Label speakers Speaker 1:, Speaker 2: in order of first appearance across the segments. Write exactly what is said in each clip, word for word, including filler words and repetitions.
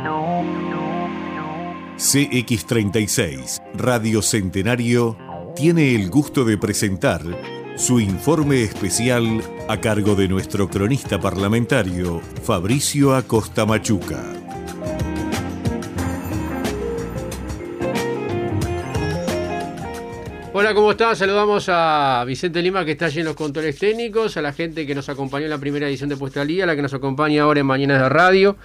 Speaker 1: C X treinta y seis, Radio Centenario, tiene el gusto de presentar su informe especial a cargo de nuestro cronista parlamentario, Fabricio Acosta Machuca.
Speaker 2: Hola, ¿cómo están? Saludamos a Vicente Lima, que está allí en los controles técnicos, a la gente que nos acompañó en la primera edición de Puesta al Día, a la que nos acompaña ahora en Mañanas de Radio.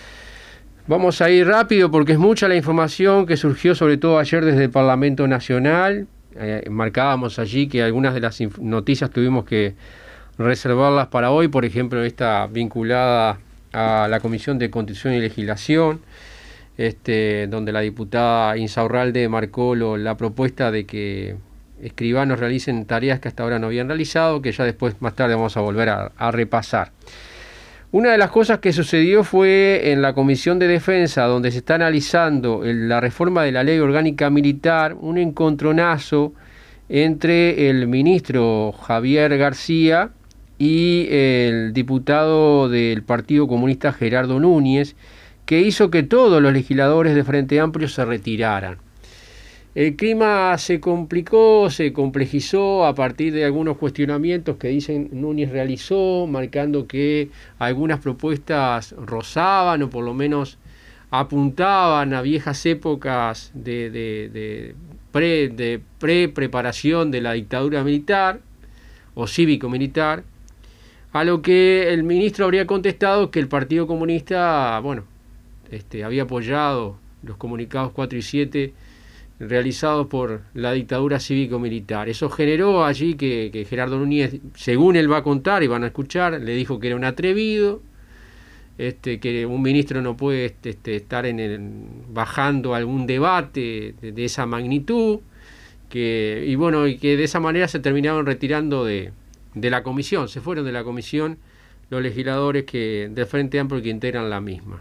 Speaker 2: Vamos a ir rápido porque es mucha la información que surgió, sobre todo ayer desde el Parlamento Nacional. Eh, marcábamos allí que algunas de las noticias tuvimos que reservarlas para hoy, por ejemplo, esta vinculada a la Comisión de Constitución y Legislación, este, donde la diputada Insaurralde marcó lo, la propuesta de que escribanos realicen tareas que hasta ahora no habían realizado, que ya después, más tarde, vamos a volver a, a repasar. Una de las cosas que sucedió fue en la Comisión de Defensa, donde se está analizando el, la reforma de la Ley Orgánica Militar, un encontronazo entre el ministro Javier García y el diputado del Partido Comunista Gerardo Núñez, que hizo que todos los legisladores de Frente Amplio se retiraran. El clima se complicó, se complejizó a partir de algunos cuestionamientos que dicen Núñez realizó, marcando que algunas propuestas rozaban o por lo menos apuntaban a viejas épocas de, de, de, pre, de pre-preparación de la dictadura militar o cívico-militar, a lo que el ministro habría contestado que el Partido Comunista, bueno, este, había apoyado los comunicados cuatro y siete realizados por la dictadura cívico-militar. Eso generó allí que, que Gerardo Núñez, según él va a contar y van a escuchar, le dijo que era un atrevido, este, que un ministro no puede este, este, estar en el, bajando algún debate de, de esa magnitud, que, y bueno, y que de esa manera se terminaron retirando de, de la comisión, se fueron de la comisión los legisladores que del Frente Amplio que integran la misma,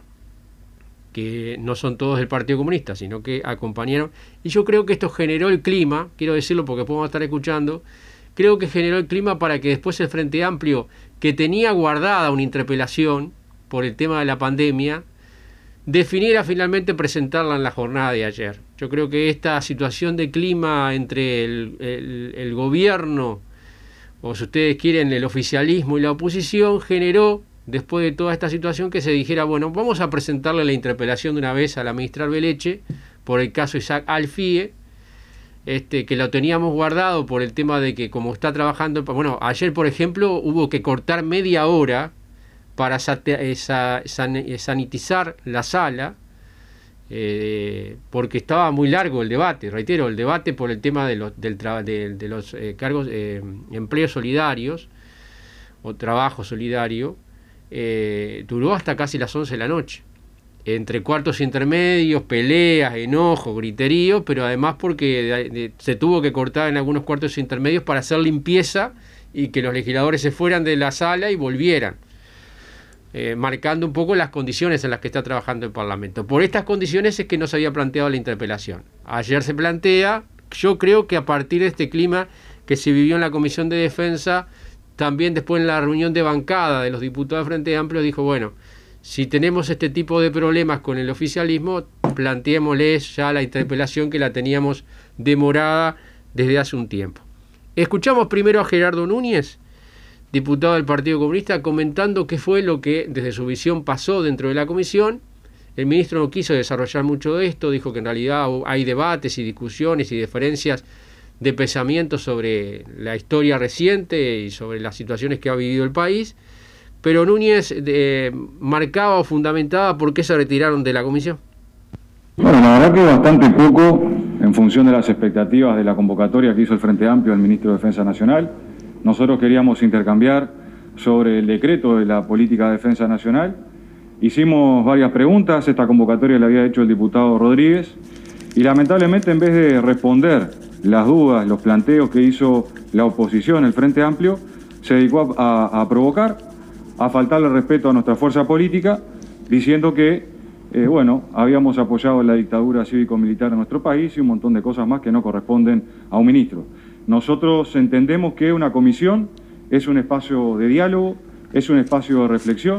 Speaker 2: que no son todos del Partido Comunista, sino que acompañaron. Y yo creo que esto generó el clima, quiero decirlo porque podemos estar escuchando, creo que generó el clima para que después el Frente Amplio, que tenía guardada una interpelación por el tema de la pandemia, definiera finalmente presentarla en la jornada de ayer. Yo creo que esta situación de clima entre el, el, el gobierno, o si ustedes quieren, el oficialismo y la oposición, generó, después de toda esta situación, que se dijera, bueno, vamos a presentarle la interpelación de una vez a la ministra Arbeleche por el caso Isaac Alfie, este, que lo teníamos guardado por el tema de que como está trabajando, bueno, ayer por ejemplo hubo que cortar media hora para esa, san, sanitizar la sala, eh, porque estaba muy largo el debate, reitero, el debate por el tema de los, del tra de, de los eh, cargos, eh, empleos solidarios o trabajo solidario. Eh, duró hasta casi las once de la noche, entre cuartos intermedios, peleas, enojo, griterío, pero además porque de, de, se tuvo que cortar en algunos cuartos intermedios para hacer limpieza y que los legisladores se fueran de la sala y volvieran, eh, marcando un poco las condiciones en las que está trabajando el Parlamento. Por estas condiciones es que no se había planteado la interpelación. Ayer se plantea, yo creo que a partir de este clima que se vivió en la Comisión de Defensa, también después en la reunión de bancada de los diputados de Frente Amplio dijo, bueno, si tenemos este tipo de problemas con el oficialismo, planteémosles ya la interpelación que la teníamos demorada desde hace un tiempo. Escuchamos primero a Gerardo Núñez, diputado del Partido Comunista, comentando qué fue lo que desde su visión pasó dentro de la comisión. El ministro no quiso desarrollar mucho de esto, dijo que en realidad hay debates y discusiones y diferencias de pensamiento sobre la historia reciente y sobre las situaciones que ha vivido el país, pero Núñez eh, marcaba o fundamentaba por qué se retiraron de la comisión.
Speaker 3: Bueno, la verdad que bastante poco en función de las expectativas de la convocatoria que hizo el Frente Amplio al ministro de Defensa Nacional. Nosotros queríamos intercambiar sobre el decreto de la política de defensa nacional. Hicimos varias preguntas, esta convocatoria la había hecho el diputado Rodríguez, y lamentablemente en vez de responder las dudas, los planteos que hizo la oposición, el Frente Amplio, se dedicó a, a, a provocar, a faltarle respeto a nuestra fuerza política, diciendo que, eh, bueno, habíamos apoyado la dictadura cívico-militar en nuestro país y un montón de cosas más que no corresponden a un ministro. Nosotros entendemos que una comisión es un espacio de diálogo, es un espacio de reflexión,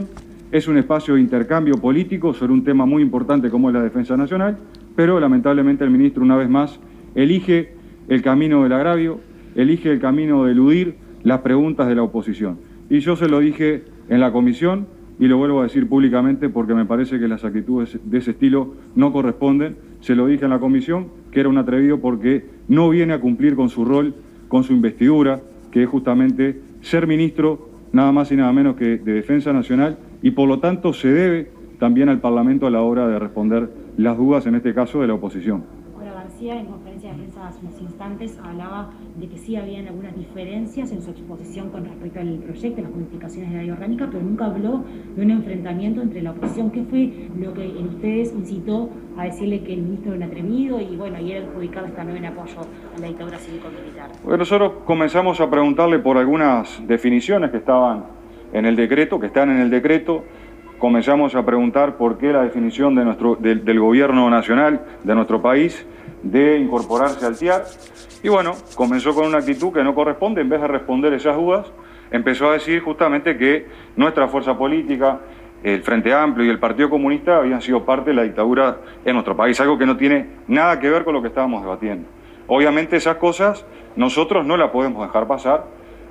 Speaker 3: es un espacio de intercambio político sobre un tema muy importante como es la defensa nacional, pero lamentablemente el ministro una vez más elige el camino del agravio, elige el camino de eludir las preguntas de la oposición. Y yo se lo dije en la comisión y lo vuelvo a decir públicamente porque me parece que las actitudes de ese estilo no corresponden. Se lo dije en la comisión que era un atrevido porque no viene a cumplir con su rol, con su investidura, que es justamente ser ministro nada más y nada menos que de Defensa Nacional, y por lo tanto se debe también al Parlamento a la hora de responder las dudas, en este caso, de la oposición.
Speaker 4: Ahora, García, en conferencia de prensa hace unos instantes, hablaba de que sí habían algunas diferencias en su exposición con respecto al proyecto, las modificaciones de la ley orgánica, pero nunca habló de un enfrentamiento entre la oposición. ¿Qué fue lo que en ustedes incitó a decirle que el ministro era un atrevido y, bueno, y era adjudicado también en apoyo a la dictadura cívico-militar?
Speaker 3: Bueno, nosotros comenzamos a preguntarle por algunas definiciones que estaban en el decreto, que están en el decreto. Comenzamos a preguntar por qué la definición de nuestro, de, del gobierno nacional de nuestro país de incorporarse al T I A R. Y bueno, comenzó con una actitud que no corresponde. En vez de responder esas dudas, empezó a decir justamente que nuestra fuerza política, el Frente Amplio y el Partido Comunista habían sido parte de la dictadura en nuestro país, algo que no tiene nada que ver con lo que estábamos debatiendo. Obviamente esas cosas nosotros no las podemos dejar pasar.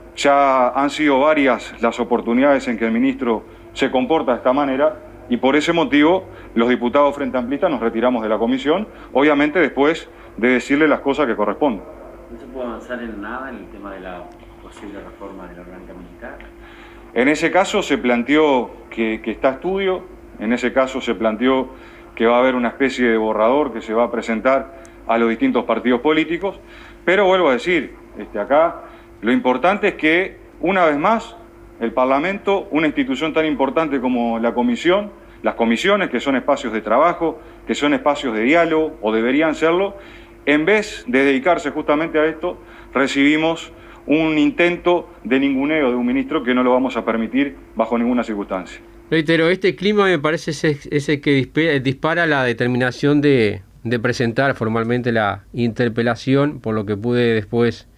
Speaker 3: Ya han sido varias las oportunidades en que el ministro se comporta de esta manera y por ese motivo los diputados Frente Amplistas nos retiramos de la comisión, obviamente después de decirle las cosas que corresponden.
Speaker 5: ¿No se puede avanzar en nada en el tema de la posible reforma de la orgánica militar?
Speaker 3: En ese caso se planteó que, que está a estudio, en ese caso se planteó que va a haber una especie de borrador que se va a presentar a los distintos partidos políticos, pero vuelvo a decir, este, acá lo importante es que, una vez más, el Parlamento, una institución tan importante como la Comisión, las comisiones, que son espacios de trabajo, que son espacios de diálogo, o deberían serlo, en vez de dedicarse justamente a esto, recibimos un intento de ninguneo de un ministro que no lo vamos a permitir bajo ninguna circunstancia.
Speaker 2: Reitero, este clima me parece ese, ese que dispara la determinación de, de presentar formalmente la interpelación, por lo que pude después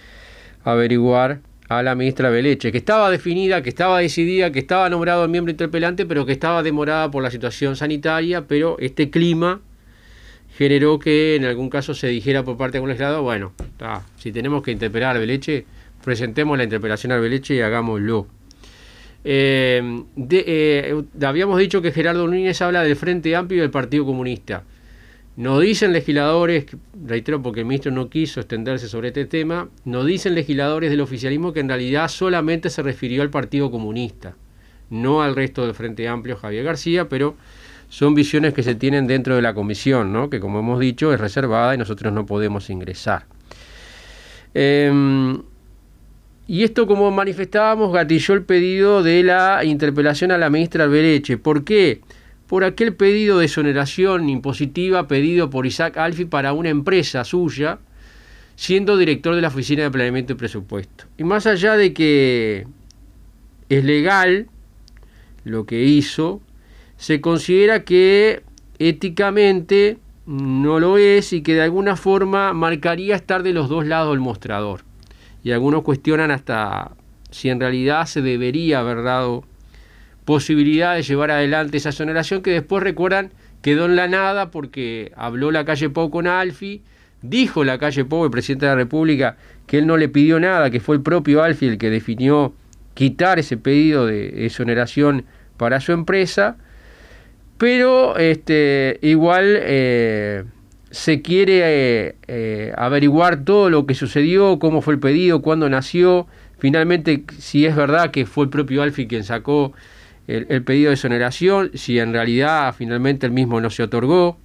Speaker 2: averiguar, a la ministra Beleche, que estaba definida, que estaba decidida, que estaba nombrado el miembro interpelante, pero que estaba demorada por la situación sanitaria, pero este clima generó que en algún caso se dijera por parte de algún legislador, bueno, ta, si tenemos que interpelar a Beleche, presentemos la interpelación a Beleche y hagámoslo. Eh, de, eh, habíamos dicho que Gerardo Núñez habla del Frente Amplio y del Partido Comunista. Nos dicen legisladores, reitero porque el ministro no quiso extenderse sobre este tema, nos dicen legisladores del oficialismo que en realidad solamente se refirió al Partido Comunista, no al resto del Frente Amplio, Javier García, pero son visiones que se tienen dentro de la comisión, ¿no? Que como hemos dicho es reservada y nosotros no podemos ingresar. Eh, y esto, como manifestábamos, gatilló el pedido de la interpelación a la ministra Beleche. ¿Por qué? Por aquel pedido de exoneración impositiva pedido por Isaac Alfi para una empresa suya, siendo director de la Oficina de Planeamiento y Presupuesto. Y más allá de que es legal lo que hizo, se considera que éticamente no lo es y que de alguna forma marcaría estar de los dos lados del mostrador. Y algunos cuestionan hasta si en realidad se debería haber dado posibilidad de llevar adelante esa exoneración, que después, recuerdan, quedó en la nada porque habló Lacalle Pou con Alfi, dijo Lacalle Pou, el presidente de la República, que él no le pidió nada, que fue el propio Alfi el que definió quitar ese pedido de exoneración para su empresa, pero este, igual eh, se quiere eh, eh, averiguar todo lo que sucedió, cómo fue el pedido, cuándo nació, finalmente si es verdad que fue el propio Alfi quien sacó El, el pedido de exoneración, si en realidad finalmente el mismo no se otorgó.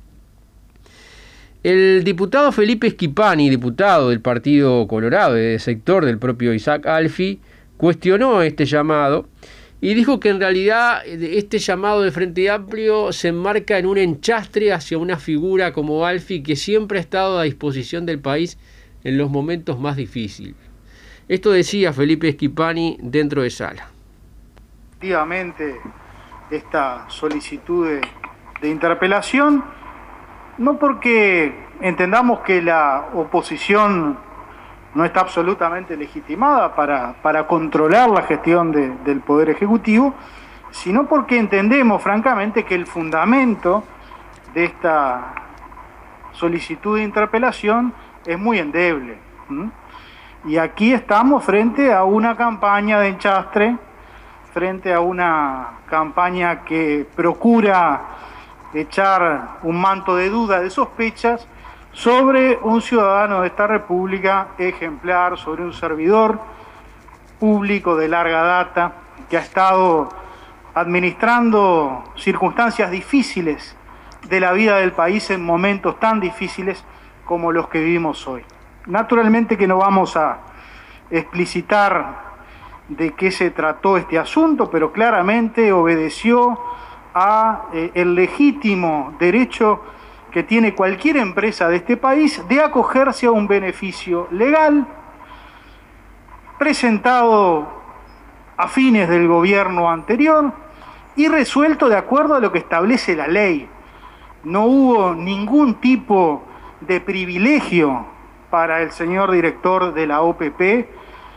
Speaker 2: El diputado Felipe Schipani, diputado del Partido Colorado, de sector del propio Isaac Alfi, cuestionó este llamado y dijo que en realidad este llamado del Frente Amplio se enmarca en un enchastre hacia una figura como Alfi que siempre ha estado a disposición del país en los momentos más difíciles. Esto decía Felipe Schipani dentro de sala.
Speaker 6: Efectivamente, esta solicitud de, de interpelación, no porque entendamos que la oposición no está absolutamente legitimada para, para controlar la gestión de, del Poder Ejecutivo, sino porque entendemos francamente que el fundamento de esta solicitud de interpelación es muy endeble. ¿Mm? Y aquí estamos frente a una campaña de enchastre, frente a una campaña que procura echar un manto de duda, de sospechas, sobre un ciudadano de esta república ejemplar, sobre un servidor público de larga data que ha estado administrando circunstancias difíciles de la vida del país en momentos tan difíciles como los que vivimos hoy. Naturalmente que no vamos a explicitar de qué se trató este asunto, pero claramente obedeció a eh, el legítimo derecho que tiene cualquier empresa de este país de acogerse a un beneficio legal presentado a fines del gobierno anterior y resuelto de acuerdo a lo que establece la ley. No hubo ningún tipo de privilegio para el señor director de la O P P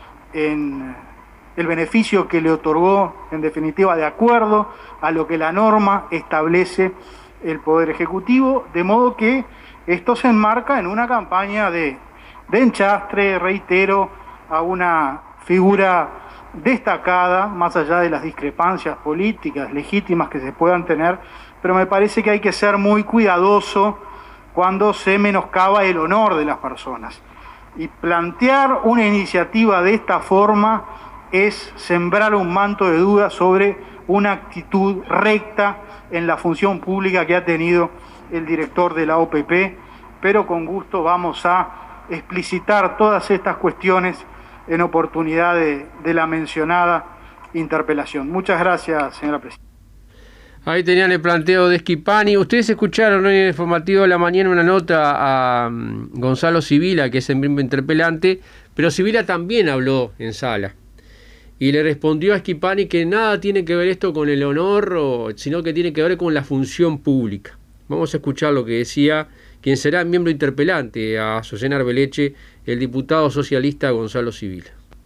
Speaker 6: en el beneficio que le otorgó, en definitiva, de acuerdo a lo que la norma establece el Poder Ejecutivo, de modo que esto se enmarca en una campaña de, de enchastre, reitero, a una figura destacada, más allá de las discrepancias políticas legítimas que se puedan tener, pero me parece que hay que ser muy cuidadoso cuando se menoscaba el honor de las personas. Y plantear una iniciativa de esta forma es sembrar un manto de duda sobre una actitud recta en la función pública que ha tenido el director de la O P P, pero con gusto vamos a explicitar todas estas cuestiones en oportunidad de, de la mencionada interpelación. Muchas gracias, señora presidenta.
Speaker 2: Ahí tenían el planteo de Schipani. Ustedes escucharon en el informativo de la mañana una nota a um, Gonzalo Sibila, que es el mismo interpelante, pero Sibila también habló en sala. Y le respondió a Schipani que nada tiene que ver esto con el honor, o, sino que tiene que ver con la función pública. Vamos a escuchar lo que decía quien será miembro interpelante a Azucena Arbeleche, el diputado socialista Gonzalo Sibila.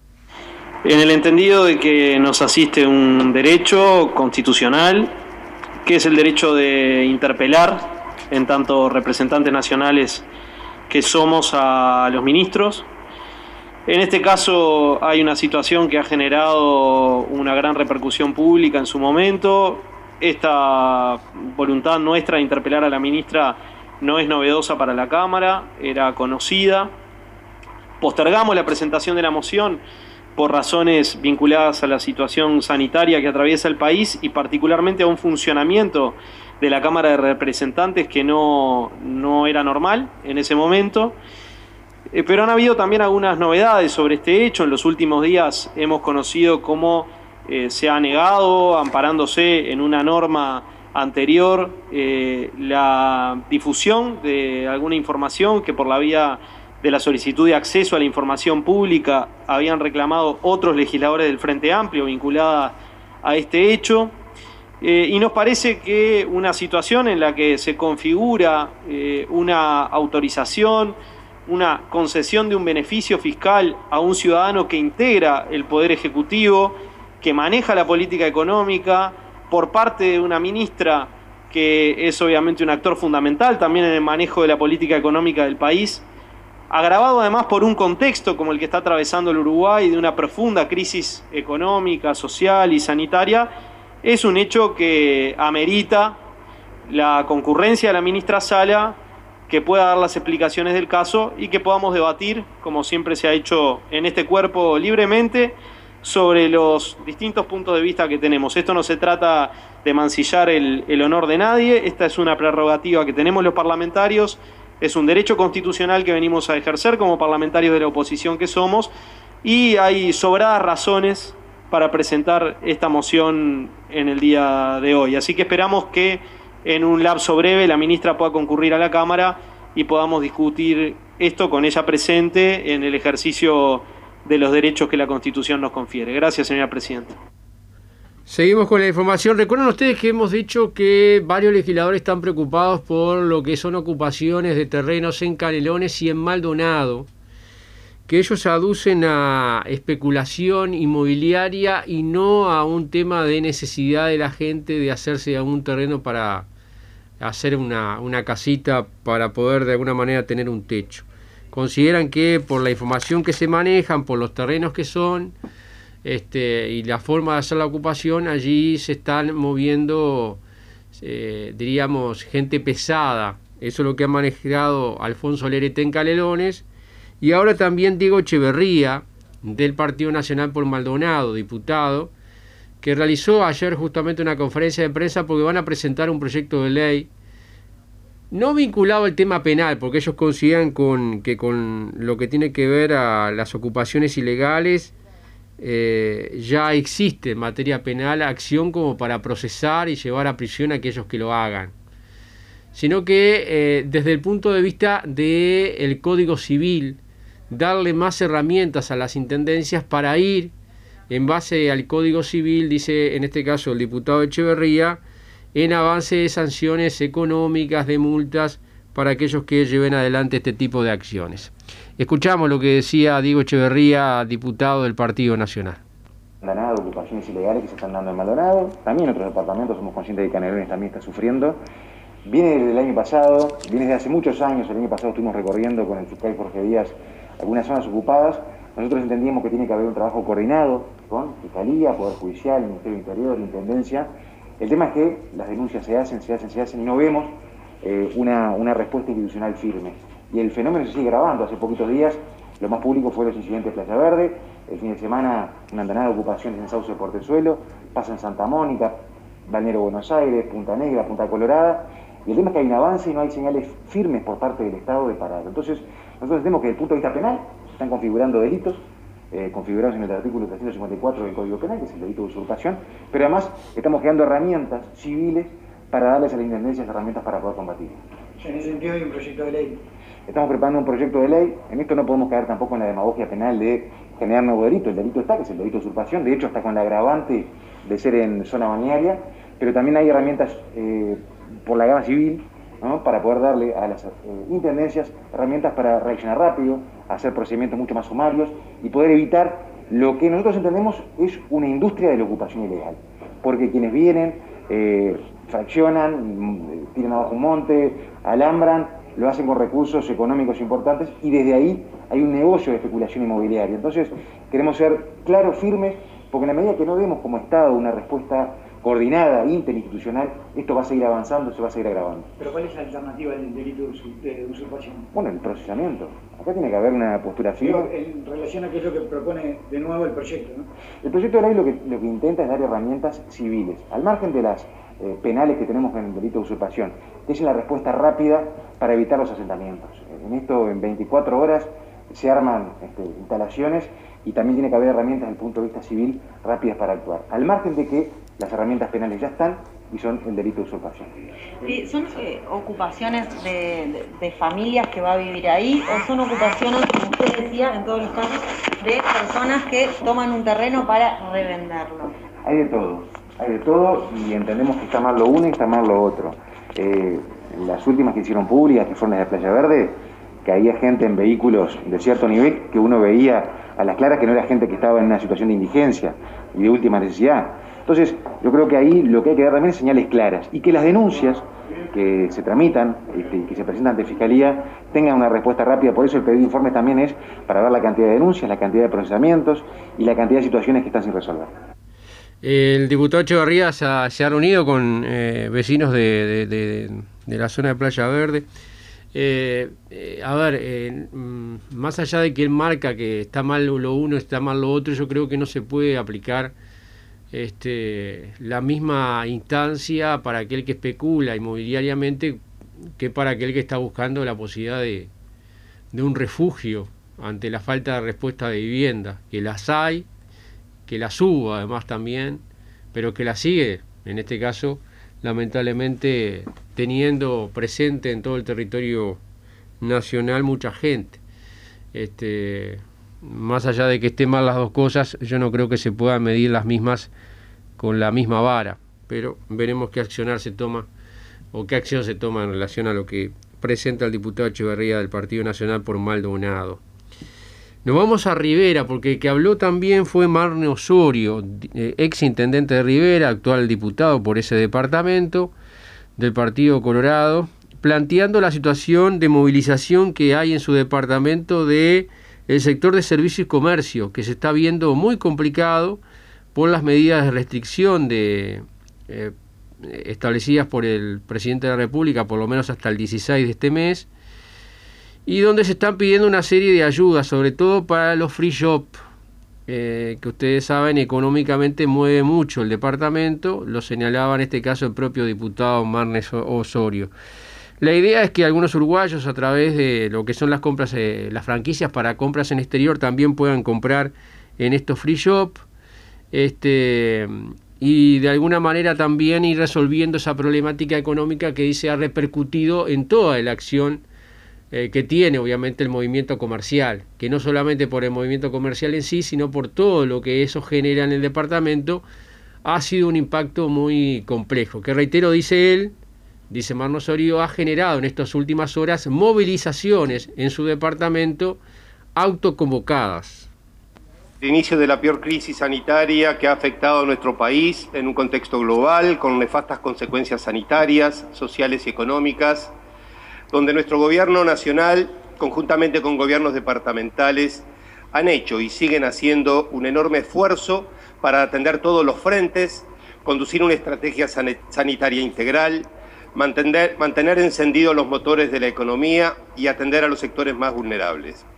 Speaker 7: En el entendido de que nos asiste un derecho constitucional, que es el derecho de interpelar, en tanto representantes nacionales que somos, a los ministros. En este caso hay una situación que ha generado una gran repercusión pública en su momento. Esta voluntad nuestra de interpelar a la ministra no es novedosa para la Cámara, era conocida. Postergamos la presentación de la moción por razones vinculadas a la situación sanitaria que atraviesa el país y particularmente a un funcionamiento de la Cámara de Representantes que no, no era normal en ese momento. Eh, pero han habido también algunas novedades sobre este hecho. En los últimos días hemos conocido cómo eh, se ha negado, amparándose en una norma anterior, eh, la difusión de alguna información que por la vía de la solicitud de acceso a la información pública habían reclamado otros legisladores del Frente Amplio vinculada a este hecho. Eh, y nos parece que una situación en la que se configura eh, una autorización, una concesión de un beneficio fiscal a un ciudadano que integra el Poder Ejecutivo, que maneja la política económica, por parte de una ministra que es obviamente un actor fundamental también en el manejo de la política económica del país, agravado además por un contexto como el que está atravesando el Uruguay, de una profunda crisis económica, social y sanitaria, es un hecho que amerita la concurrencia de la ministra Sala, que pueda dar las explicaciones del caso y que podamos debatir, como siempre se ha hecho en este cuerpo, libremente, sobre los distintos puntos de vista que tenemos. Esto no se trata de mancillar el, el honor de nadie, esta es una prerrogativa que tenemos los parlamentarios, es un derecho constitucional que venimos a ejercer como parlamentarios de la oposición que somos, y hay sobradas razones para presentar esta moción en el día de hoy. Así que esperamos que en un lapso breve la ministra pueda concurrir a la Cámara y podamos discutir esto con ella presente en el ejercicio de los derechos que la Constitución nos confiere. Gracias, señora presidenta.
Speaker 2: Seguimos con la información. Recuerden ustedes que hemos dicho que varios legisladores están preocupados por lo que son ocupaciones de terrenos en Canelones y en Maldonado, que ellos aducen a especulación inmobiliaria y no a un tema de necesidad de la gente de hacerse a un terreno para hacer una, una casita para poder de alguna manera tener un techo. Consideran que por la información que se manejan, por los terrenos que son este, y la forma de hacer la ocupación, allí se están moviendo, eh, diríamos, gente pesada. Eso es lo que ha manejado Alfonso Lerete en Canelones. Y ahora también Diego Echeverría, del Partido Nacional por Maldonado, diputado, que realizó ayer justamente una conferencia de prensa porque van a presentar un proyecto de ley no vinculado al tema penal, porque ellos consideran con, que con lo que tiene que ver a las ocupaciones ilegales eh, ya existe en materia penal acción como para procesar y llevar a prisión a aquellos que lo hagan, sino que eh, desde el punto de vista del Código Civil, darle más herramientas a las intendencias para ir en base al Código Civil, dice en este caso el diputado Echeverría, en avance de sanciones económicas, de multas, para aquellos que lleven adelante este tipo de acciones. Escuchamos lo que decía Diego Echeverría, diputado del Partido Nacional.
Speaker 8: Maldonado, ocupaciones ilegales que se están dando en Maldonado, también en otros departamentos, somos conscientes de que Canelones también está sufriendo. Viene desde el año pasado, viene desde hace muchos años, el año pasado estuvimos recorriendo con el fiscal Jorge Díaz algunas zonas ocupadas. Nosotros entendíamos que tiene que haber un trabajo coordinado con Fiscalía, Poder Judicial, Ministerio del Interior, Intendencia. El tema es que las denuncias se hacen, se hacen, se hacen y no vemos eh, una, una respuesta institucional firme. Y el fenómeno se sigue grabando. Hace poquitos días lo más público fue los incidentes de Playa Verde, el fin de semana una andanada de ocupaciones en Sauce de Portezuelo, pasa en Santa Mónica, Balneario Buenos Aires, Punta Negra, Punta Colorada. Y el tema es que hay un avance y no hay señales firmes por parte del Estado de pararlo. Entonces, nosotros entendemos que desde el punto de vista penal se están configurando delitos, eh, configurados en el artículo trescientos cincuenta y cuatro del Código Penal, que es el delito de usurpación, pero además estamos creando herramientas civiles para darles a las intendencias herramientas para poder combatir.
Speaker 9: En ese sentido hay un proyecto de ley.
Speaker 8: Estamos preparando un proyecto de ley. En esto no podemos caer tampoco en la demagogia penal de generar nuevo delito. El delito está, que es el delito de usurpación, de hecho está con la agravante de ser en zona balnearia, pero también hay herramientas eh, por la gama civil, ¿no?, para poder darle a las eh, intendencias herramientas para reaccionar rápido, hacer procedimientos mucho más sumarios y poder evitar lo que nosotros entendemos es una industria de la ocupación ilegal. Porque quienes vienen, eh, fraccionan, tiran abajo un monte, alambran, lo hacen con recursos económicos importantes y desde ahí hay un negocio de especulación inmobiliaria. Entonces queremos ser claros, firmes, porque en la medida que no demos como Estado una respuesta coordinada, interinstitucional, esto va a seguir avanzando, se va a seguir agravando.
Speaker 9: ¿Pero cuál es la alternativa del delito de usurpación?
Speaker 8: Bueno, el procesamiento. Acá tiene que haber una postura firme.
Speaker 9: En relación a qué es lo que propone de nuevo el proyecto, ¿no?
Speaker 8: El proyecto de ley lo que, lo que intenta es dar herramientas civiles, al margen de las eh, penales que tenemos en el delito de usurpación, que es la respuesta rápida para evitar los asentamientos. En esto, en veinticuatro horas, se arman este, instalaciones y también tiene que haber herramientas desde el punto de vista civil rápidas para actuar, al margen de que las herramientas penales ya están y son el delito de usurpación.
Speaker 10: ¿Y son eh, ocupaciones de, de, de familias que va a vivir ahí o son ocupaciones, como usted decía, en todos los casos, de personas que toman un terreno para revenderlo?
Speaker 8: Hay de todo, hay de todo y entendemos que está mal lo uno y está mal lo otro. Eh, las últimas que hicieron públicas, que fueron las de Playa Verde, que había gente en vehículos de cierto nivel que uno veía a las claras que no era gente que estaba en una situación de indigencia y de última necesidad. Entonces, yo creo que ahí lo que hay que dar también es señales claras y que las denuncias que se tramitan, este, que se presentan ante Fiscalía, tengan una respuesta rápida. Por eso el pedido de informes también es para ver la cantidad de denuncias, la cantidad de procesamientos y la cantidad de situaciones que están sin resolver.
Speaker 2: El diputado Echeverría se ha, se ha reunido con eh, vecinos de, de, de, de la zona de Playa Verde. Eh, eh, a ver, eh, más allá de que él marca que está mal lo uno, está mal lo otro, yo creo que no se puede aplicar este, la misma instancia para aquel que especula inmobiliariamente que para aquel que está buscando la posibilidad de, de un refugio ante la falta de respuesta de vivienda, que las hay, que las hubo además también, pero que las sigue, en este caso, lamentablemente teniendo presente en todo el territorio nacional mucha gente. Este, más allá de que estén mal las dos cosas, yo no creo que se puedan medir las mismas con la misma vara, pero veremos qué accionar se toma o qué acción se toma en relación a lo que presenta el diputado Echeverría del Partido Nacional por Maldonado. Nos vamos a Rivera, porque el que habló también fue Marne Osorio, ex intendente de Rivera, actual diputado por ese departamento del Partido Colorado, planteando la situación de movilización que hay en su departamento de el sector de servicio y comercio, que se está viendo muy complicado por las medidas de restricción de, eh, establecidas por el presidente de la República, por lo menos hasta el dieciséis de este mes, y donde se están pidiendo una serie de ayudas, sobre todo para los free shop, eh, que ustedes saben económicamente mueve mucho el departamento, lo señalaba en este caso el propio diputado Marne Osorio. La idea es que algunos uruguayos, a través de lo que son las compras, eh, las franquicias para compras en exterior, también puedan comprar en estos free shop, este, y de alguna manera también ir resolviendo esa problemática económica que dice ha repercutido en toda la acción eh, que tiene obviamente el movimiento comercial, que no solamente por el movimiento comercial en sí, sino por todo lo que eso genera en el departamento, ha sido un impacto muy complejo, que reitero, dice él, dice Marne Osorio, ha generado en estas últimas horas movilizaciones en su departamento autoconvocadas.
Speaker 11: El inicio de la peor crisis sanitaria que ha afectado a nuestro país en un contexto global, con nefastas consecuencias sanitarias, sociales y económicas, donde nuestro gobierno nacional, conjuntamente con gobiernos departamentales, han hecho y siguen haciendo un enorme esfuerzo para atender todos los frentes, conducir una estrategia sanitaria integral, Mantener, mantener encendidos los motores de la economía y atender a los sectores más vulnerables.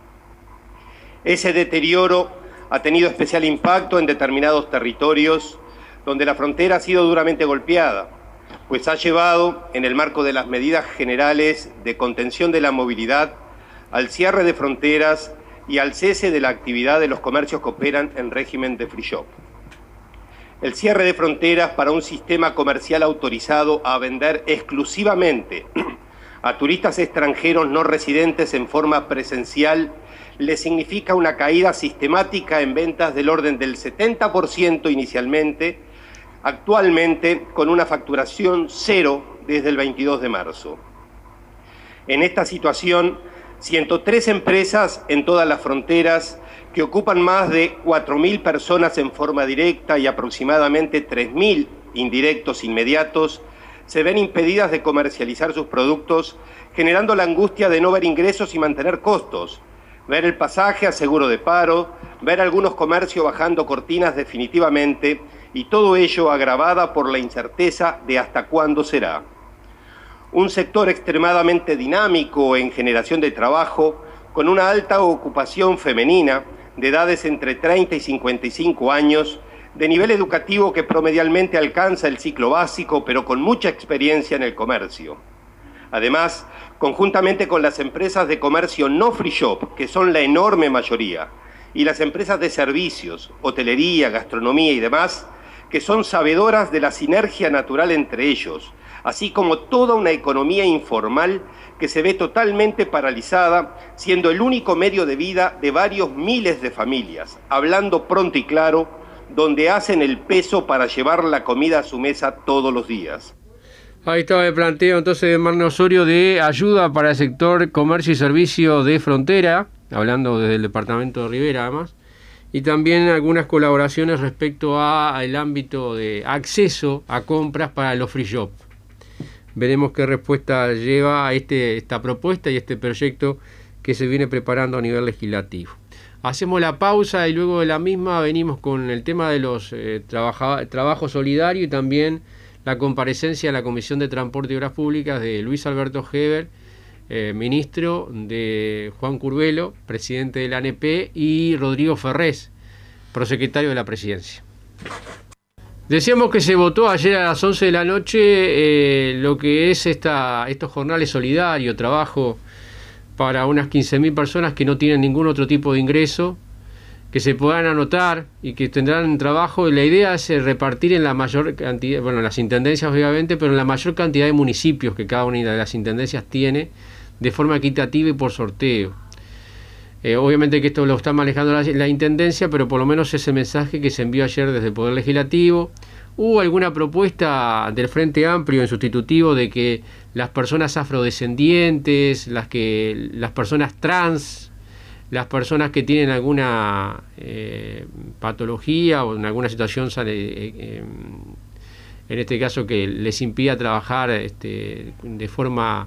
Speaker 11: Ese deterioro ha tenido especial impacto en determinados territorios donde la frontera ha sido duramente golpeada, pues ha llevado, en el marco de las medidas generales de contención de la movilidad, al cierre de fronteras y al cese de la actividad de los comercios que operan en régimen de free shop. El cierre de fronteras para un sistema comercial autorizado a vender exclusivamente a turistas extranjeros no residentes en forma presencial le significa una caída sistemática en ventas del orden del setenta por ciento inicialmente, actualmente con una facturación cero desde el veintidós de marzo. En esta situación, ciento tres empresas en todas las fronteras que ocupan más de cuatro mil personas en forma directa y aproximadamente tres mil indirectos inmediatos, se ven impedidas de comercializar sus productos, generando la angustia de no ver ingresos y mantener costos, ver el pasaje a seguro de paro, ver algunos comercios bajando cortinas definitivamente, y todo ello agravada por la incerteza de hasta cuándo será. Un sector extremadamente dinámico en generación de trabajo, con una alta ocupación femenina, de edades entre treinta y cincuenta y cinco años, de nivel educativo que promedialmente alcanza el ciclo básico, pero con mucha experiencia en el comercio. Además, conjuntamente con las empresas de comercio no free shop, que son la enorme mayoría, y las empresas de servicios, hotelería, gastronomía y demás, que son sabedoras de la sinergia natural entre ellos, así como toda una economía informal que se ve totalmente paralizada, siendo el único medio de vida de varios miles de familias, hablando pronto y claro, donde hacen el peso para llevar la comida a su mesa todos los días.
Speaker 2: Ahí estaba el planteo entonces de Marne Osorio de ayuda para el sector comercio y servicio de frontera, hablando desde el departamento de Rivera además, y también algunas colaboraciones respecto al ámbito de acceso a compras para los free shop. Veremos qué respuesta lleva a este, esta propuesta y este proyecto que se viene preparando a nivel legislativo. Hacemos la pausa y luego de la misma venimos con el tema de los eh, trabaja, trabajo solidario y también la comparecencia a la Comisión de Transporte y Obras Públicas de Luis Alberto Heber, eh, ministro, de Juan Curvelo, presidente de la A N P, y Rodrigo Ferrés, prosecretario de la Presidencia. Decíamos que se votó ayer a las once de la noche eh, lo que es esta, estos jornales solidarios, trabajo para unas quince mil personas que no tienen ningún otro tipo de ingreso, que se puedan anotar y que tendrán trabajo. Y la idea es repartir en la mayor cantidad, bueno, en las intendencias obviamente, pero en la mayor cantidad de municipios que cada una de las intendencias tiene, de forma equitativa y por sorteo. Eh, obviamente que esto lo está manejando la, la Intendencia, pero por lo menos ese mensaje que se envió ayer desde el Poder Legislativo. Hubo alguna propuesta del Frente Amplio en sustitutivo de que las personas afrodescendientes, las, que, las personas trans, las personas que tienen alguna eh, patología o en alguna situación sale, eh, eh, en este caso que les impida trabajar este, de forma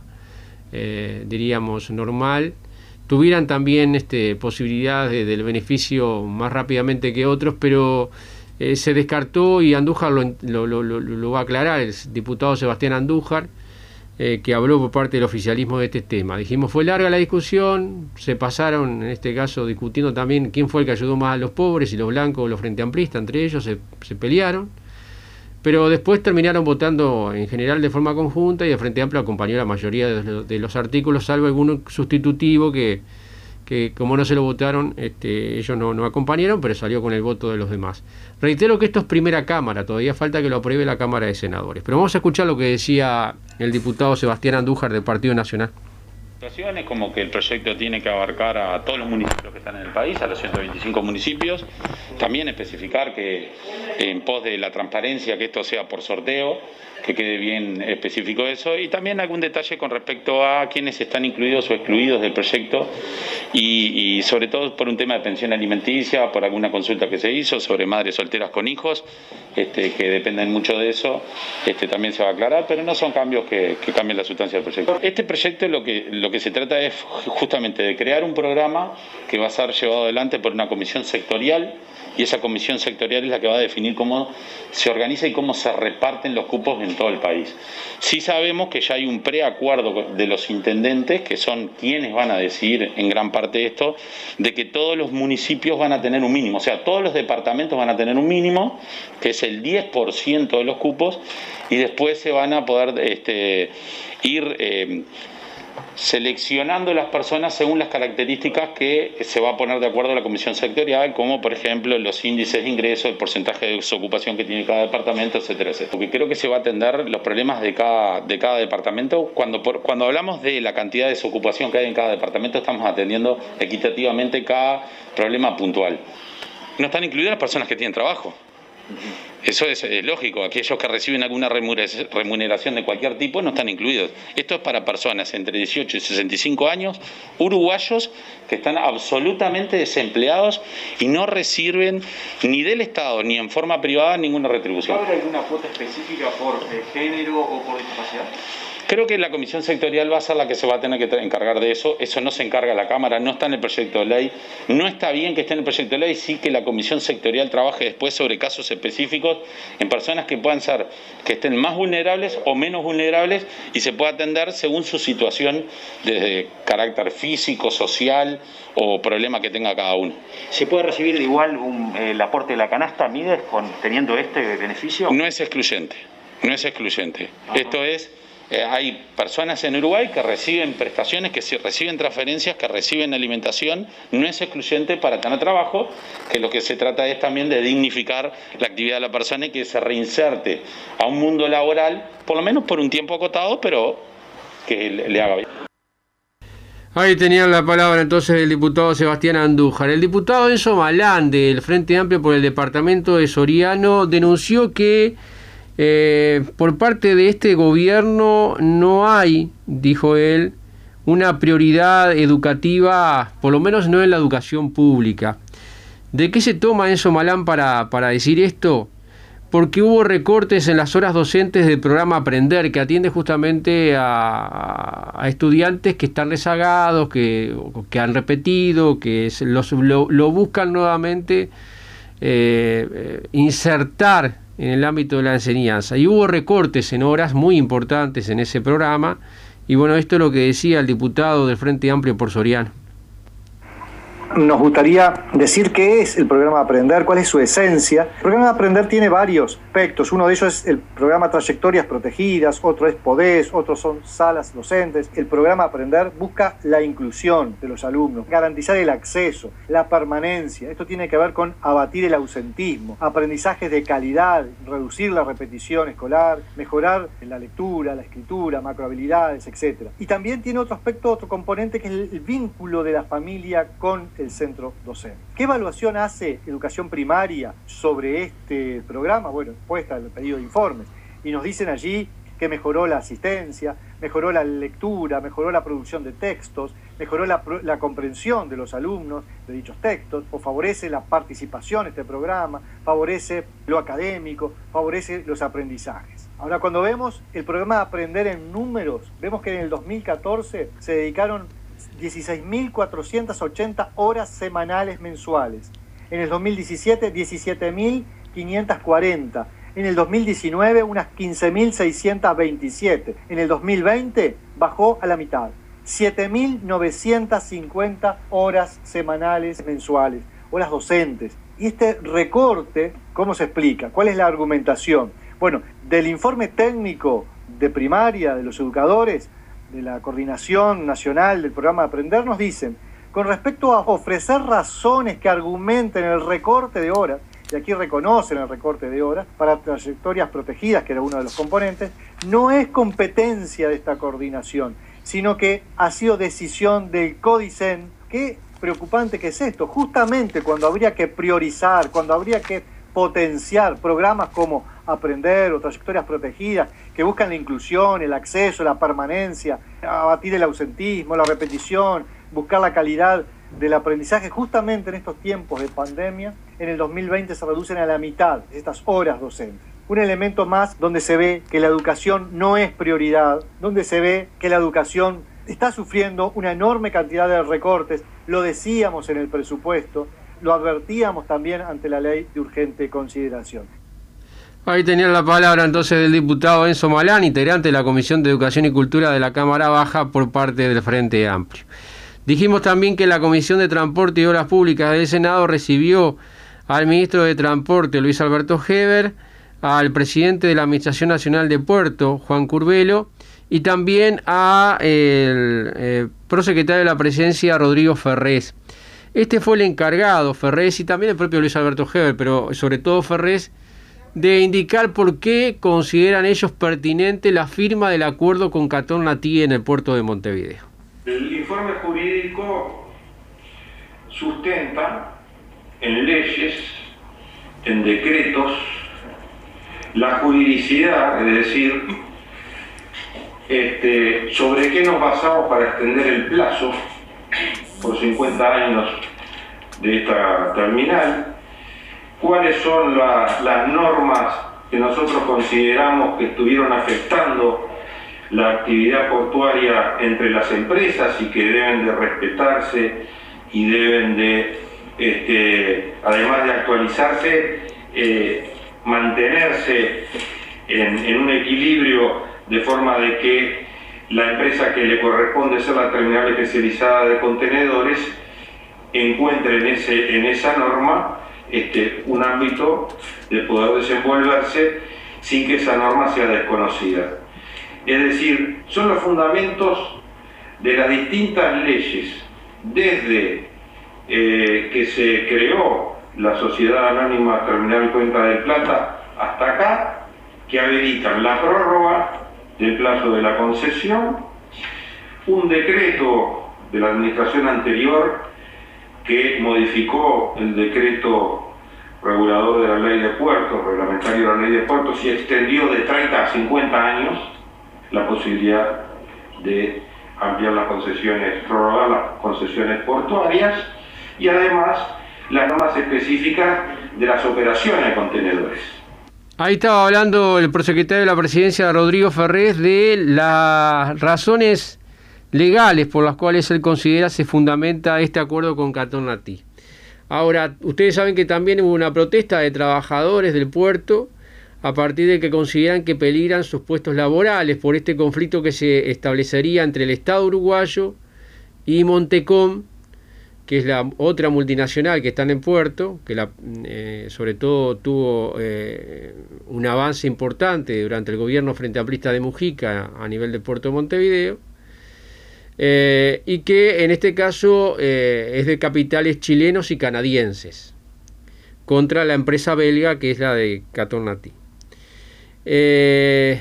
Speaker 2: eh, diríamos normal, tuvieran también este, posibilidades de, del beneficio más rápidamente que otros, pero eh, se descartó y Andújar lo, lo, lo, lo, lo va a aclarar, el diputado Sebastián Andújar, Eh, que habló por parte del oficialismo de este tema. Dijimos, fue larga la discusión, se pasaron, en este caso, discutiendo también quién fue el que ayudó más a los pobres, si los blancos o los frente amplistas, entre ellos se, se pelearon, pero después terminaron votando en general de forma conjunta y el Frente Amplio acompañó la mayoría de los, de los artículos, salvo alguno sustitutivo que, que como no se lo votaron, este, ellos no, no acompañaron, pero salió con el voto de los demás. Reitero que esto es primera cámara, todavía falta que lo apruebe la Cámara de Senadores. Pero vamos a escuchar lo que decía el diputado Sebastián Andújar del Partido Nacional.
Speaker 12: Es como que el proyecto tiene que abarcar a todos los municipios que están en el país, a los ciento veinticinco municipios. También especificar que en pos de la transparencia, que esto sea por sorteo, que quede bien específico eso, y también algún detalle con respecto a quienes están incluidos o excluidos del proyecto, y, y sobre todo por un tema de pensión alimenticia, por alguna consulta que se hizo sobre madres solteras con hijos, este, que dependen mucho de eso, este, también se va a aclarar, pero no son cambios que, que cambien la sustancia del proyecto. Este proyecto lo que, lo que se trata es justamente de crear un programa que va a ser llevado adelante por una comisión sectorial, y esa comisión sectorial es la que va a definir cómo se organiza y cómo se reparten los cupos en todo el país. Sí sabemos que ya hay un preacuerdo de los intendentes, que son quienes van a decidir en gran parte esto, de que todos los municipios van a tener un mínimo, o sea, todos los departamentos van a tener un mínimo, que es el diez por ciento de los cupos, y después se van a poder este, ir Eh, seleccionando las personas según las características que se va a poner de acuerdo la comisión sectorial, como por ejemplo los índices de ingreso, el porcentaje de desocupación que tiene cada departamento, etcétera, etcétera. Porque creo que se va a atender los problemas de cada, de cada departamento. Cuando, por, cuando hablamos de la cantidad de desocupación que hay en cada departamento, estamos atendiendo equitativamente cada problema puntual. No están incluidas las personas que tienen trabajo. Eso es, es lógico, aquellos que reciben alguna remuneración de cualquier tipo no están incluidos. Esto es para personas entre dieciocho y sesenta y cinco años, uruguayos, que están absolutamente desempleados y no reciben ni del Estado ni en forma privada ninguna retribución.
Speaker 13: ¿Va a haber alguna cuota específica por eh, género o por discapacidad?
Speaker 12: Creo que la comisión sectorial va a ser la que se va a tener que encargar de eso. Eso no se encarga la Cámara, no está en el proyecto de ley. No está bien que esté en el proyecto de ley, sí que la comisión sectorial trabaje después sobre casos específicos en personas que puedan ser, que estén más vulnerables o menos vulnerables, y se pueda atender según su situación de carácter físico, social o problema que tenga cada uno.
Speaker 13: ¿Se puede recibir igual un, el aporte de la canasta Mides con, teniendo este beneficio?
Speaker 12: No es excluyente, no es excluyente. Ajá. Esto es... Eh, hay personas en Uruguay que reciben prestaciones, que reciben transferencias, que reciben alimentación, no es excluyente para tener trabajo, que lo que se trata es también de dignificar la actividad de la persona y que se reinserte a un mundo laboral, por lo menos por un tiempo acotado, pero que le, le haga bien.
Speaker 2: Ahí tenían la palabra entonces el diputado Sebastián Andújar. El diputado Enzo Malán del Frente Amplio por el departamento de Soriano denunció que Eh, por parte de este gobierno no hay, dijo él, una prioridad educativa, por lo menos no en la educación pública. ¿De qué se toma Enzo Malán para, para decir esto? Porque hubo recortes en las horas docentes del programa Aprender, que atiende justamente a, a estudiantes que están rezagados, que, que han repetido, que los, lo, lo buscan nuevamente eh, eh, insertar en el ámbito de la enseñanza, y hubo recortes en horas muy importantes en ese programa. Y bueno, esto es lo que decía el diputado del Frente Amplio por Soriano.
Speaker 14: Nos gustaría decir qué es el programa Aprender, cuál es su esencia. El programa Aprender tiene varios aspectos. Uno de ellos es el programa Trayectorias Protegidas, otro es PODES, otros son salas docentes. El programa Aprender busca la inclusión de los alumnos, garantizar el acceso, la permanencia. Esto tiene que ver con abatir el ausentismo, aprendizajes de calidad, reducir la repetición escolar, mejorar la lectura, la escritura, macrohabilidades, etcétera. Y también tiene otro aspecto, otro componente, que es el vínculo de la familia con el centro docente. ¿Qué evaluación hace Educación Primaria sobre este programa? Bueno, puesta el pedido de informes, y nos dicen allí que mejoró la asistencia, mejoró la lectura, mejoró la producción de textos, mejoró la, la comprensión de los alumnos de dichos textos, o favorece la participación en este programa, favorece lo académico, favorece los aprendizajes. Ahora, cuando vemos el programa Aprender en números, vemos que en el dos mil catorce se dedicaron dieciséis mil cuatrocientas ochenta horas semanales mensuales. En el dos mil diecisiete, diecisiete mil quinientas cuarenta. En el dos mil diecinueve, unas quince mil seiscientas veintisiete. En el dos mil veinte, bajó a la mitad. siete mil novecientas cincuenta horas semanales mensuales, horas docentes. Y este recorte, ¿cómo se explica? ¿Cuál es la argumentación? Bueno, del informe técnico de primaria de los educadores, de la Coordinación Nacional del Programa Aprender, nos dicen, con respecto a ofrecer razones que argumenten el recorte de horas, y aquí reconocen el recorte de horas, para trayectorias protegidas, que era uno de los componentes, no es competencia de esta coordinación, sino que ha sido decisión del CODICEN. Qué preocupante que es esto, justamente cuando habría que priorizar, cuando habría que potenciar programas como Aprender o trayectorias protegidas que buscan la inclusión, el acceso, la permanencia, abatir el ausentismo, la repetición, buscar la calidad del aprendizaje. Justamente en estos tiempos de pandemia, en el dos mil veinte se reducen a la mitad estas horas docentes. Un elemento más donde se ve que la educación no es prioridad, donde se ve que la educación está sufriendo una enorme cantidad de recortes. Lo decíamos en el presupuesto, lo advertíamos también ante la ley de urgente consideración.
Speaker 2: Ahí tenían la palabra entonces del diputado Enzo Malán, integrante de la Comisión de Educación y Cultura de la Cámara Baja por parte del Frente Amplio. Dijimos también que la Comisión de Transporte y Obras Públicas del Senado recibió al ministro de Transporte, Luis Alberto Heber, al presidente de la Administración Nacional de Puerto, Juan Curbelo, y también a el eh, prosecretario de la Presidencia, Rodrigo Ferrés. Este fue el encargado, Ferrés, y también el propio Luis Alberto Heber, pero sobre todo Ferrés, de indicar por qué consideran ellos pertinente la firma del acuerdo con Catón Natí en el puerto de Montevideo.
Speaker 15: El informe jurídico sustenta en leyes, en decretos, la juridicidad, es decir, este, sobre qué nos basamos para extender el plazo por cincuenta años de esta terminal, cuáles son la, las normas que nosotros consideramos que estuvieron afectando la actividad portuaria entre las empresas y que deben de respetarse y deben de, este, además de actualizarse, eh, mantenerse en, en un equilibrio de forma de que la empresa que le corresponde ser la terminal especializada de contenedores encuentre en, ese, en esa norma este, un ámbito de poder desenvolverse sin que esa norma sea desconocida. Es decir, son los fundamentos de las distintas leyes, desde eh, que se creó la Sociedad Anónima Terminal Cuenca del Plata hasta acá, que habilitan la prórroga del plazo de la concesión, un decreto de la administración anterior que modificó el decreto regulador de la ley de puertos, reglamentario de la ley de puertos, y extendió de treinta a cincuenta años la posibilidad de ampliar las concesiones, prorrogar las concesiones portuarias, y además las normas específicas de las operaciones de contenedores.
Speaker 2: Ahí estaba hablando el prosecretario de la Presidencia, Rodrigo Ferrés, de las razones legales por las cuales él considera se fundamenta este acuerdo con Catón Natí. Ahora, ustedes saben que también hubo una protesta de trabajadores del puerto a partir de que consideran que peligran sus puestos laborales por este conflicto que se establecería entre el Estado uruguayo y Montecom, que es la otra multinacional que está en el puerto, que la, eh, sobre todo tuvo eh, un avance importante durante el gobierno frente amplista de Mujica a nivel del puerto de Montevideo, eh, y que en este caso eh, es de capitales chilenos y canadienses, contra la empresa belga que es la de Catón Natí. Eh,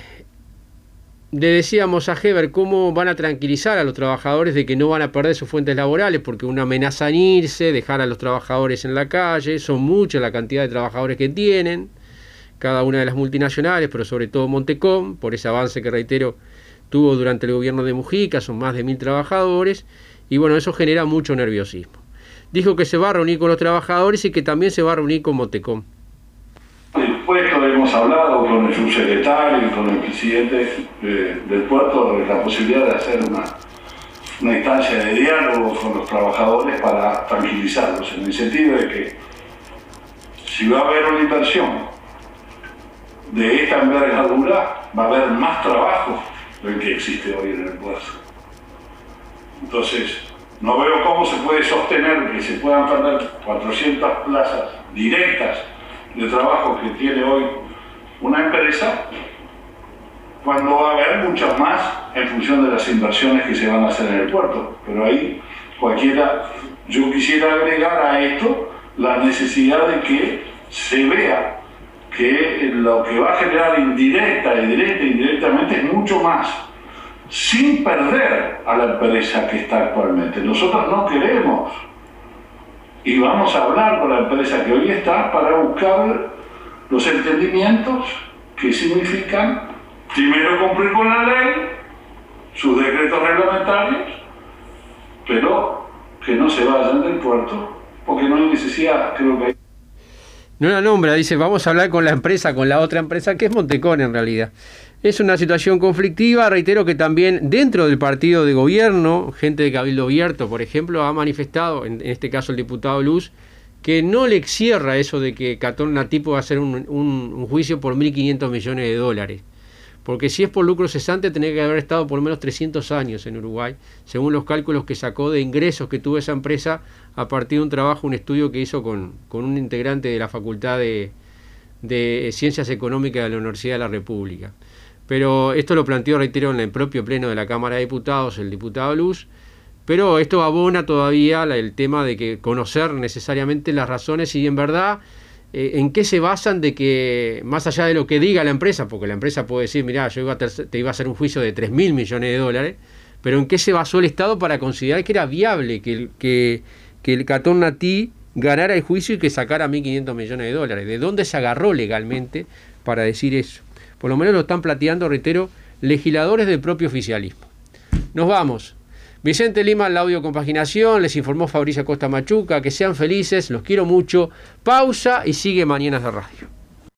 Speaker 2: le decíamos a Heber cómo van a tranquilizar a los trabajadores de que no van a perder sus fuentes laborales, porque una amenaza en irse, dejar a los trabajadores en la calle, son muchas la cantidad de trabajadores que tienen cada una de las multinacionales, pero sobre todo Montecom, por ese avance que reitero tuvo durante el gobierno de Mujica, son más de mil trabajadores, y bueno, eso genera mucho nerviosismo. Dijo que se va a reunir con los trabajadores y que también se va a reunir con Montecom.
Speaker 16: El puesto hemos hablado con el subsecretario y con el presidente eh, del puerto de la posibilidad de hacer una, una instancia de diálogo con los trabajadores para tranquilizarlos, en el sentido de que si va a haber una inversión de esta envergadura, va a haber más trabajo del que existe hoy en el puerto. Entonces, no veo cómo se puede sostener que se puedan perder cuatrocientas plazas directas de trabajo que tiene hoy una empresa, cuando va a haber muchas más en función de las inversiones que se van a hacer en el puerto. Pero ahí cualquiera, yo quisiera agregar a esto la necesidad de que se vea que lo que va a generar indirecta, indirecta, indirectamente es mucho más, sin perder a la empresa que está actualmente. Nosotros no queremos, y vamos a hablar con la empresa que hoy está para buscar los entendimientos que significan, primero, cumplir con la ley, sus decretos reglamentarios, pero que no se vayan del puerto, porque no hay necesidad, creo que hay.
Speaker 2: No la nombra, dice, vamos a hablar con la empresa, con la otra empresa, que es Montecom en realidad. Es una situación conflictiva, reitero que también dentro del partido de gobierno, gente de Cabildo Abierto, por ejemplo, ha manifestado, en este caso el diputado Luz, que no le cierra eso de que Catón Natí va a hacer un, un, un juicio por mil quinientos millones de dólares. Porque si es por lucro cesante, tendría que haber estado por lo menos trescientos años en Uruguay, según los cálculos que sacó de ingresos que tuvo esa empresa a partir de un trabajo, un estudio que hizo con, con un integrante de la Facultad de, de Ciencias Económicas de la Universidad de la República. Pero esto lo planteó, reitero, en el propio pleno de la Cámara de Diputados, el diputado Luz, pero esto abona todavía el tema de que conocer necesariamente las razones y en verdad eh, en qué se basan de que, más allá de lo que diga la empresa, porque la empresa puede decir, mirá, yo iba a te iba a hacer un juicio de tres mil millones de dólares, pero en qué se basó el Estado para considerar que era viable que el, que, que el Catón Natí ganara el juicio y que sacara mil quinientos millones de dólares. ¿De dónde se agarró legalmente para decir eso? Por lo menos lo están planteando, reitero, legisladores del propio oficialismo. Nos vamos. Vicente Lima en la audio compaginación, les informó Fabricio Costa Machuca, que sean felices, los quiero mucho. Pausa y sigue Mañanas de Radio.